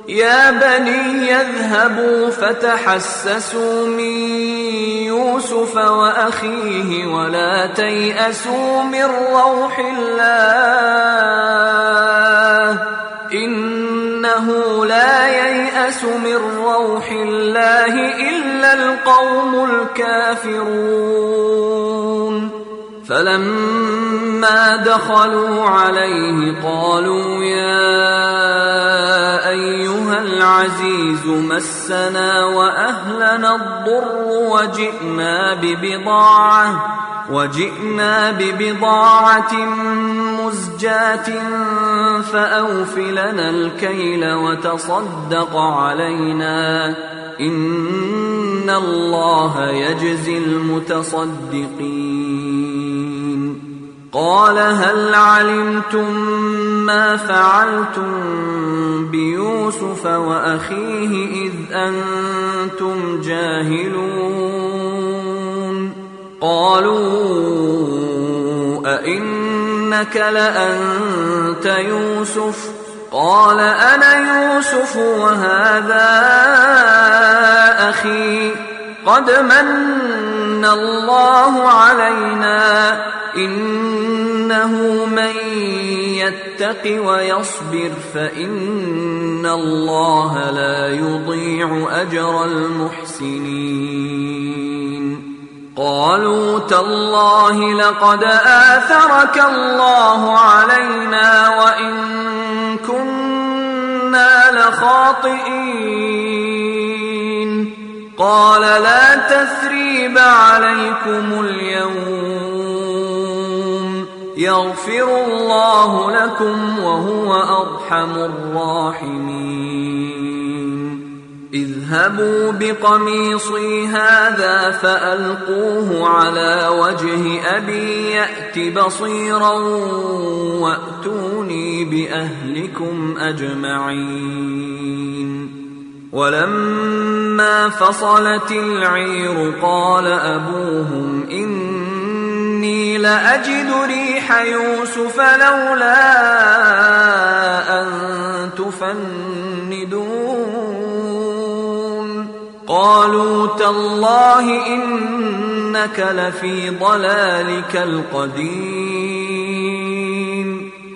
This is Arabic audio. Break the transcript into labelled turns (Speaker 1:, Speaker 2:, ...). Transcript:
Speaker 1: يا بني يذهبوا فتحسسوا من يوسف وأخيه ولا تيأسوا من روح الله إنه لا ييأس من روح الله إلا القوم الكافرون فلما دخلوا عليه قالوا يا أيها العزيز مسنا وأهلنا الضر وجئنا ببضاعة مزجاة فأوف لنا الكيل وتصدق علينا إن الله يجزي المتصدقين قال هل علمتم ما فعلتم بيوسف وأخيه إذ أنتم جاهلون قالوا أئنك لأنت يوسف قال أنا يوسف وهذا أخي قد من الله علينا إنه من يتق ويصبر فإن الله لا يضيع أجر المحسنين قالوا تالله لقد آثرك الله علينا وإن كنا لخاطئين قال لا تثريب عليكم اليوم يغفر الله لكم وهو أرحم الراحمين اذهبوا بقميصي هذا فألقوه على وجه أبي يأت بصيرا وأتوني بأهلكم أجمعين ولما فصلت العير قال أبوهم إني لأجد ريح يوسف لولا أن تفندون قالوا تالله إنك لفي ضلالك القديم